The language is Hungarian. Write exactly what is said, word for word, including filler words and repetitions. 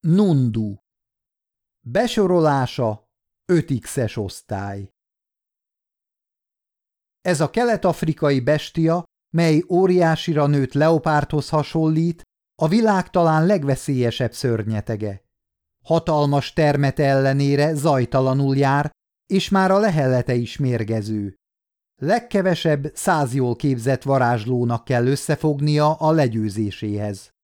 Nundu. Besorolása öt iksz-es osztály. Ez a kelet-afrikai bestia, mely óriásira nőtt leopárdhoz hasonlít, a világ talán legveszélyesebb szörnyetege. Hatalmas termete ellenére zajtalanul jár, és már a lehellete is mérgező. Legkevesebb száz jól képzett varázslónak kell összefognia a legyőzéséhez.